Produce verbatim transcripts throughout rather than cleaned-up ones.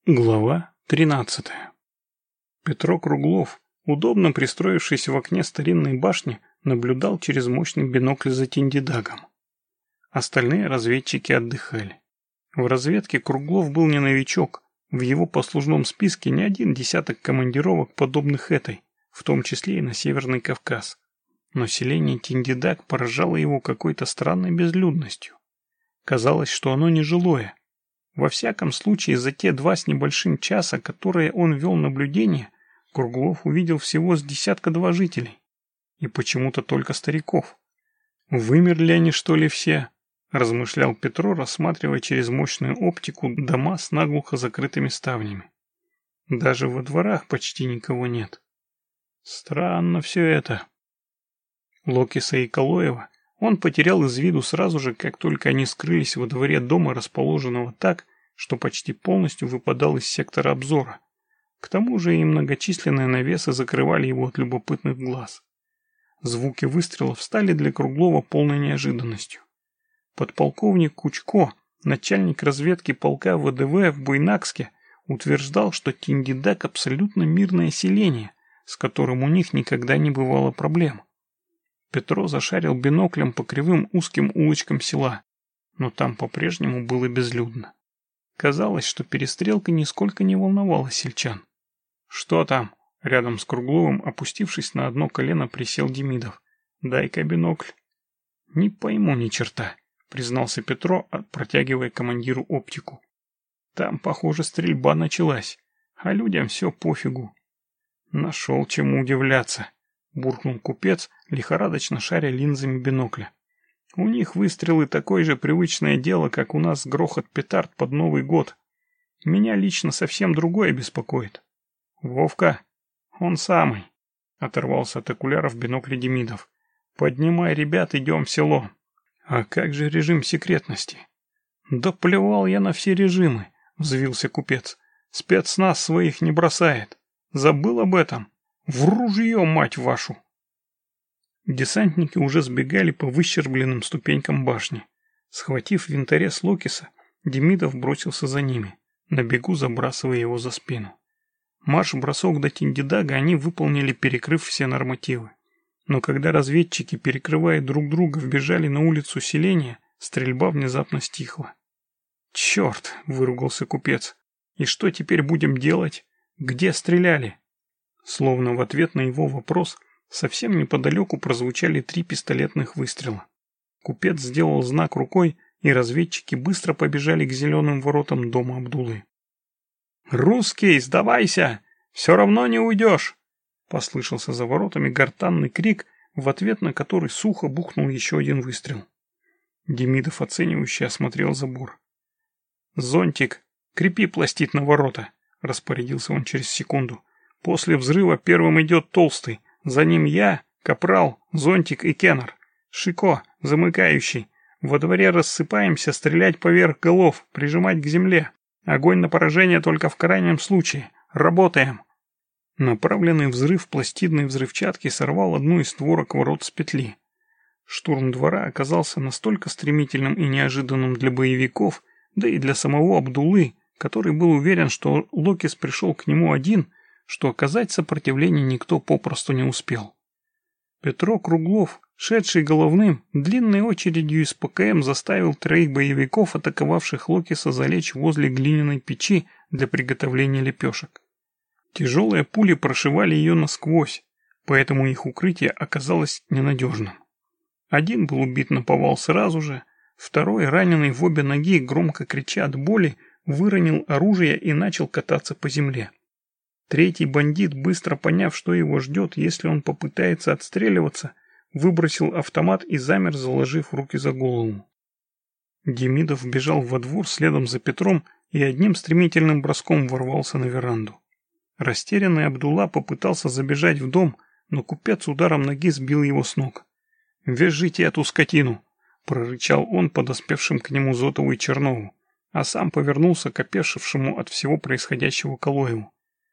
Глава тринадцатая. Петро Круглов, удобно пристроившись в окне старинной башни, наблюдал через мощный бинокль за Тиндидагом. Остальные разведчики отдыхали. В разведке Круглов был не новичок, в его послужном списке не один десяток командировок, подобных этой, в том числе и на Северный Кавказ. Но селение Тиндидаг поражало его какой-то странной безлюдностью. Казалось, что оно нежилое. Во всяком случае, за те два с небольшим часа, которые он вел наблюдение, Круглов увидел всего с десятка два жителей. И почему-то только стариков. «Вымерли они, что ли, все?» – размышлял Петро, рассматривая через мощную оптику дома с наглухо закрытыми ставнями. Даже во дворах почти никого нет. Странно все это. Локиса и Калоева он потерял из виду сразу же, как только они скрылись во дворе дома, расположенного так, что почти полностью выпадал из сектора обзора. К тому же и многочисленные навесы закрывали его от любопытных глаз. Звуки выстрелов стали для Круглова полной неожиданностью. Подполковник Кучко, начальник разведки полка ВДВ в Буйнакске, утверждал, что Тиндидаг абсолютно мирное селение, с которым у них никогда не бывало проблем. Петро зашарил биноклем по кривым узким улочкам села, но там по-прежнему было безлюдно. Казалось, что перестрелка нисколько не волновала сельчан. «Что там?» — рядом с Кругловым, опустившись на одно колено, присел Демидов. «Дай-ка бинокль». «Не пойму ни черта», — признался Петро, протягивая командиру оптику. «Там, похоже, стрельба началась, а людям все пофигу». «Нашел чему удивляться», — буркнул купец, лихорадочно шаря линзами бинокля. «У них выстрелы такое же привычное дело, как у нас грохот петард под Новый год. Меня лично совсем другое беспокоит». «Вовка, он самый», — оторвался от окуляров бинокля Демидов. «Поднимай, ребят, идем в село». «А как же режим секретности?» «Да плевал я на все режимы», — взвился купец. «Спецназ своих не бросает. Забыл об этом? В ружье, мать вашу!» Десантники уже сбегали по выщербленным ступенькам башни. Схватив винторез Локиса, Демидов бросился за ними, на бегу забрасывая его за спину. Марш-бросок до Тиндидага они выполнили, перекрыв все нормативы. Но когда разведчики, перекрывая друг друга, вбежали на улицу селения, стрельба внезапно стихла. «Черт!» — выругался купец. «И что теперь будем делать? Где стреляли?» Словно в ответ на его вопрос, совсем неподалеку прозвучали три пистолетных выстрела. Купец сделал знак рукой, и разведчики быстро побежали к зеленым воротам дома Абдулы. «Русский, сдавайся! Все равно не уйдешь!» Послышался за воротами гортанный крик, в ответ на который сухо бухнул еще один выстрел. Демидов оценивающе осмотрел забор. «Зонтик, крепи пластид на ворота!» — распорядился он через секунду. «После взрыва первым идет Толстый. За ним я, Капрал, Зонтик и Кеннер. Шико, замыкающий. Во дворе рассыпаемся, стрелять поверх голов, прижимать к земле. Огонь на поражение только в крайнем случае. Работаем!» Направленный взрыв пластидной взрывчатки сорвал одну из створок ворот с петли. Штурм двора оказался настолько стремительным и неожиданным для боевиков, да и для самого Абдулы, который был уверен, что Локис пришел к нему один, что оказать сопротивление никто попросту не успел. Петро Круглов, шедший головным, длинной очередью из ПКМ заставил троих боевиков, атаковавших Локиса, залечь возле глиняной печи для приготовления лепешек. Тяжелые пули прошивали ее насквозь, поэтому их укрытие оказалось ненадежным. Один был убит наповал сразу же, второй, раненый в обе ноги, громко крича от боли, выронил оружие и начал кататься по земле. Третий бандит, быстро поняв, что его ждет, если он попытается отстреливаться, выбросил автомат и замер, заложив руки за голову. Демидов бежал во двор следом за Петром и одним стремительным броском ворвался на веранду. Растерянный Абдулла попытался забежать в дом, но купец ударом ноги сбил его с ног. «Вяжите эту скотину!» — прорычал он подоспевшим к нему Зотову и Чернову, а сам повернулся к опешившему от всего происходящего Калоеву.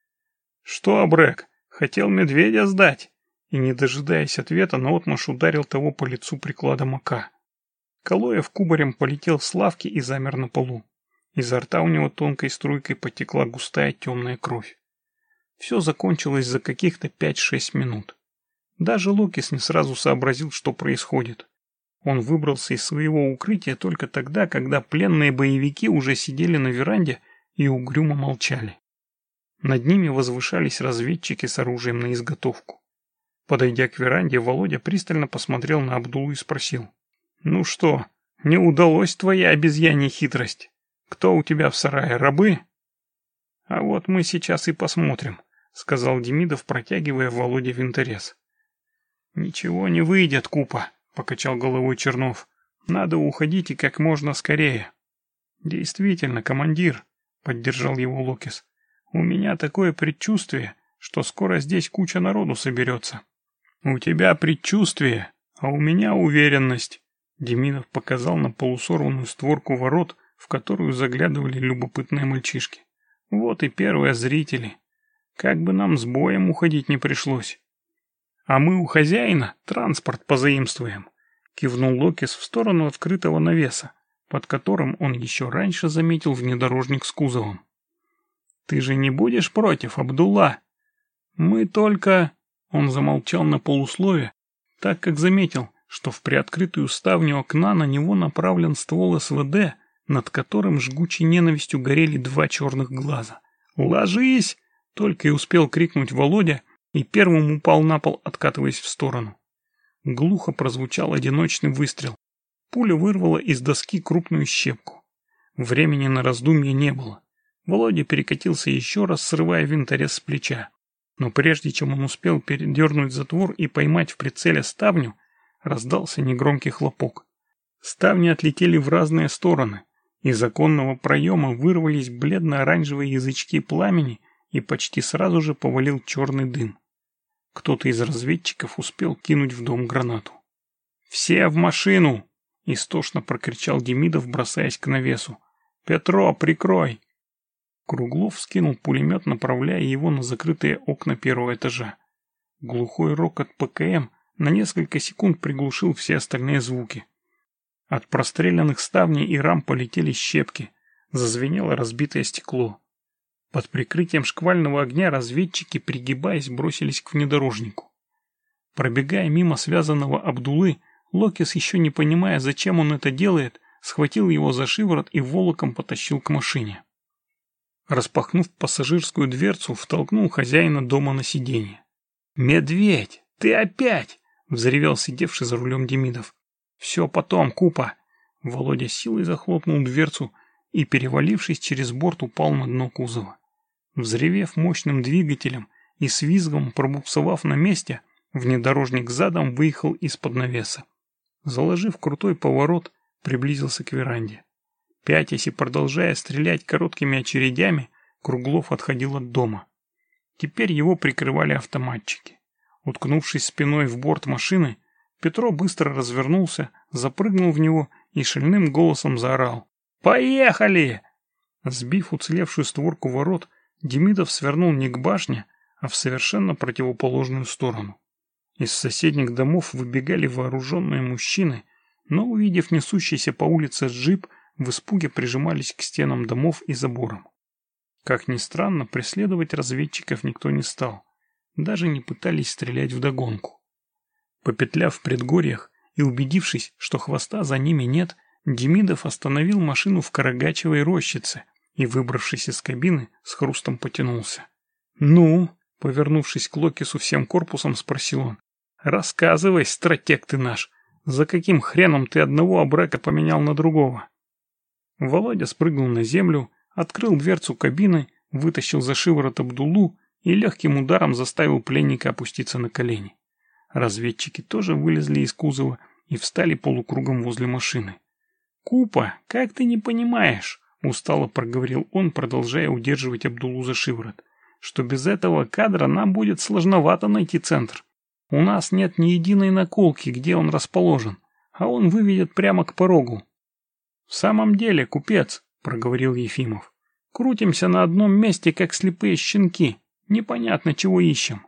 «Что, Абрек, хотел медведя сдать?» И, не дожидаясь ответа, наотмашь ударил того по лицу прикладом ока. Калоев кубарем полетел с лавки и замер на полу. Изо рта у него тонкой струйкой потекла густая темная кровь. Все закончилось за каких-то пять-шесть минут. Даже Локис не сразу сообразил, что происходит. Он выбрался из своего укрытия только тогда, когда пленные боевики уже сидели на веранде и угрюмо молчали. Над ними возвышались разведчики с оружием на изготовку. Подойдя к веранде, Володя пристально посмотрел на Абдулу и спросил: «Ну что, не удалось твоя обезьянья хитрость? Кто у тебя в сарае, рабы?» «А вот мы сейчас и посмотрим», — сказал Демидов, протягивая Володе винторез. «Ничего не выйдет, Купа», — покачал головой Чернов. «Надо уходить и как можно скорее». «Действительно, командир», — поддержал его Локис. «У меня такое предчувствие, что скоро здесь куча народу соберется». «У тебя предчувствие, а у меня уверенность», — Демидов показал на полусорванную створку ворот, в которую заглядывали любопытные мальчишки. «Вот и первые зрители. Как бы нам с боем уходить не пришлось». «А мы у хозяина транспорт позаимствуем», — кивнул Локис в сторону открытого навеса, под которым он еще раньше заметил внедорожник с кузовом. «Ты же не будешь против, Абдулла? Мы только...» Он замолчал на полуслове, так как заметил, что в приоткрытую ставню окна на него направлен ствол СВД, над которым жгучей ненавистью горели два черных глаза. «Ложись!» — только и успел крикнуть Володя, и первым упал на пол, откатываясь в сторону. Глухо прозвучал одиночный выстрел. Пуля вырвала из доски крупную щепку. Времени на раздумье не было. Володя перекатился еще раз, срывая винторез с плеча. Но прежде чем он успел передернуть затвор и поймать в прицеле ставню, раздался негромкий хлопок. Ставни отлетели в разные стороны. Из оконного проема вырвались бледно-оранжевые язычки пламени, и почти сразу же повалил черный дым. Кто-то из разведчиков успел кинуть в дом гранату. «Все в машину!» — истошно прокричал Демидов, бросаясь к навесу. «Петро, прикрой!» Круглов вскинул пулемет, направляя его на закрытые окна первого этажа. Глухой рокот ПКМ на несколько секунд приглушил все остальные звуки. От простреленных ставней и рам полетели щепки, зазвенело разбитое стекло. Под прикрытием шквального огня разведчики, пригибаясь, бросились к внедорожнику. Пробегая мимо связанного Абдулы, Локис, еще не понимая, зачем он это делает, схватил его за шиворот и волоком потащил к машине. Распахнув пассажирскую дверцу, втолкнул хозяина дома на сиденье. «Медведь, ты опять!» — взревел сидевший за рулем Демидов. «Все потом, Купа!» Володя силой захлопнул дверцу и, перевалившись через борт, упал на дно кузова. Взревев мощным двигателем и с визгом пробуксовав на месте, внедорожник задом выехал из-под навеса. Заложив крутой поворот, приблизился к веранде. Пятясь и продолжая стрелять короткими очередями, Круглов отходил от дома. Теперь его прикрывали автоматчики. Уткнувшись спиной в борт машины, Петро быстро развернулся, запрыгнул в него и шальным голосом заорал: «Поехали!» Сбив уцелевшую створку ворот, Демидов свернул не к башне, а в совершенно противоположную сторону. Из соседних домов выбегали вооруженные мужчины, но, увидев несущийся по улице джип, в испуге прижимались к стенам домов и заборам. Как ни странно, преследовать разведчиков никто не стал. Даже не пытались стрелять вдогонку. Попетляв в предгорьях и убедившись, что хвоста за ними нет, Демидов остановил машину в Карагачевой рощице и, выбравшись из кабины, с хрустом потянулся. «Ну?» — повернувшись к Локису всем корпусом, спросил он. «Рассказывай, стратег ты наш, за каким хреном ты одного абрека поменял на другого?» Володя спрыгнул на землю, открыл дверцу кабины, вытащил за шиворот Абдулу и легким ударом заставил пленника опуститься на колени. Разведчики тоже вылезли из кузова и встали полукругом возле машины. «Купа, как ты не понимаешь?» — устало проговорил он, продолжая удерживать Абдулу за шиворот, «что без этого кадра нам будет сложновато найти центр. У нас нет ни единой наколки, где он расположен, а он выведет прямо к порогу». «В самом деле, купец», — проговорил Ефимов, — «крутимся на одном месте, как слепые щенки. Непонятно, чего ищем».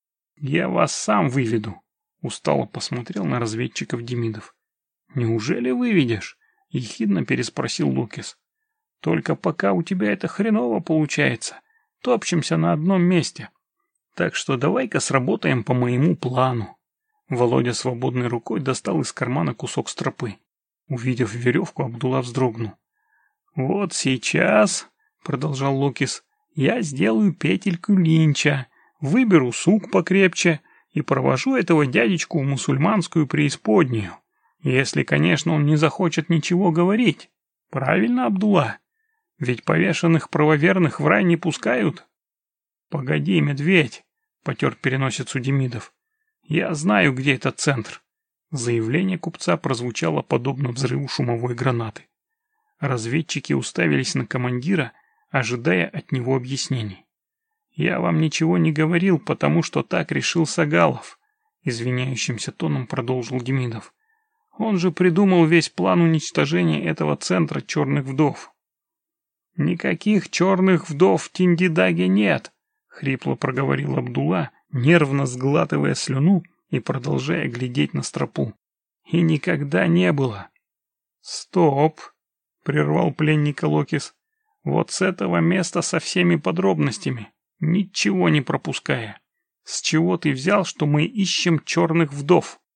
«Я вас сам выведу», — устало посмотрел на разведчиков Демидов. «Неужели выведешь?» — ехидно переспросил Лукис. Только пока у тебя это хреново получается. Топчемся на одном месте. Так что давай-ка сработаем по моему плану». Володя свободной рукой достал из кармана кусок стропы. Увидев веревку, Абдулла вздрогнул. «Вот сейчас, — продолжал Локис, — я сделаю петельку линча, выберу сук покрепче и провожу этого дядечку в мусульманскую преисподнюю. Если, конечно, он не захочет ничего говорить. Правильно, Абдулла? Ведь повешенных правоверных в рай не пускают». «Погоди, медведь, — потер переносицу Демидов. — Я знаю, где этот центр». Заявление купца прозвучало подобно взрыву шумовой гранаты. Разведчики уставились на командира, ожидая от него объяснений. «Я вам ничего не говорил, потому что так решил Сагалов», — извиняющимся тоном продолжил Демидов. «Он же придумал весь план уничтожения этого центра черных вдов». «Никаких черных вдов в Тиндидаге нет», — хрипло проговорил Абдулла, нервно сглатывая слюну и продолжая глядеть на стропу. «И никогда не было». «Стоп!» — прервал пленника Локис. «Вот с этого места со всеми подробностями, ничего не пропуская. С чего ты взял, что мы ищем черных вдов?»